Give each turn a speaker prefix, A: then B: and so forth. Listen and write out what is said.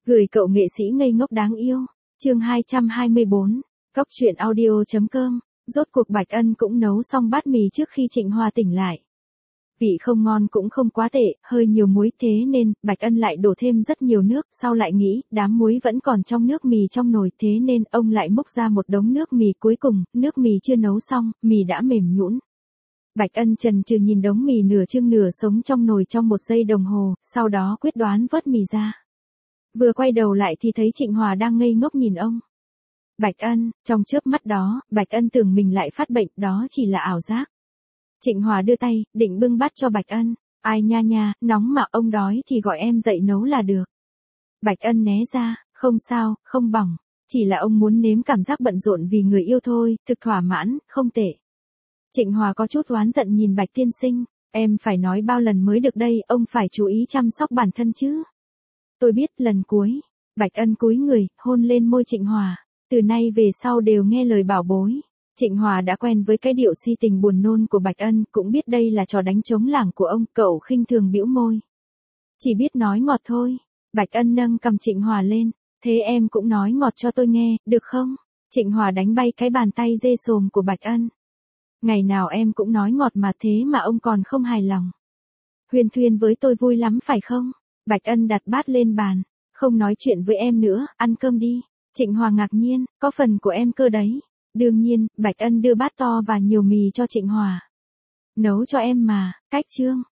A: Gửi cậu nghệ sĩ ngây ngốc đáng yêu. Chương 224. Cóc truyện audio.com. Rốt cuộc Bạch Ân cũng nấu xong bát mì trước khi Trịnh Hòa tỉnh lại. Vị không ngon cũng không quá tệ, hơi nhiều muối thế nên Bạch Ân lại đổ thêm rất nhiều nước, sau lại nghĩ đám muối vẫn còn trong nước mì trong nồi, thế nên ông lại múc ra một đống nước mì. Cuối cùng, nước mì chưa nấu xong, mì đã mềm nhũn. Bạch Ân chần chừ nhìn đống mì nửa chưng nửa sống trong nồi trong 1 giây đồng hồ, sau đó quyết đoán vớt mì ra. Vừa quay đầu lại thì thấy Trịnh Hòa đang ngây ngốc nhìn ông. Bạch Ân, trong chớp mắt đó, Bạch Ân tưởng mình lại phát bệnh, đó chỉ là ảo giác. Trịnh Hòa đưa tay, định bưng bát cho Bạch Ân. Ai nha nha, nóng mà, ông đói thì gọi em dậy nấu là được. Bạch Ân né ra, không sao, không bỏng. Chỉ là ông muốn nếm cảm giác bận rộn vì người yêu thôi, thực thỏa mãn, không tệ. Trịnh Hòa có chút oán giận nhìn Bạch tiên sinh, em phải nói bao lần mới được đây, ông phải chú ý chăm sóc bản thân chứ. Tôi biết, lần cuối. Bạch Ân cúi người, hôn lên môi Trịnh Hòa. Từ nay về sau đều nghe lời bảo bối. Trịnh Hòa đã quen với cái điệu si tình buồn nôn của Bạch Ân, cũng biết đây là trò đánh trống lảng của ông, cậu khinh thường bĩu môi. Chỉ biết nói ngọt thôi. Bạch Ân nâng cầm Trịnh Hòa lên. Thế em cũng nói ngọt cho tôi nghe, được không? Trịnh Hòa đánh bay cái bàn tay dê sồm của Bạch Ân. Ngày nào em cũng nói ngọt mà, thế mà ông còn không hài lòng. Huyên thuyên với tôi vui lắm phải không? Bạch Ân đặt bát lên bàn. Không nói chuyện với em nữa, ăn cơm đi. Trịnh Hòa ngạc nhiên, có phần của em cơ đấy. Đương nhiên, Bạch Ân đưa bát to và nhiều mì cho Trịnh Hòa. Nấu cho em mà, cách chương.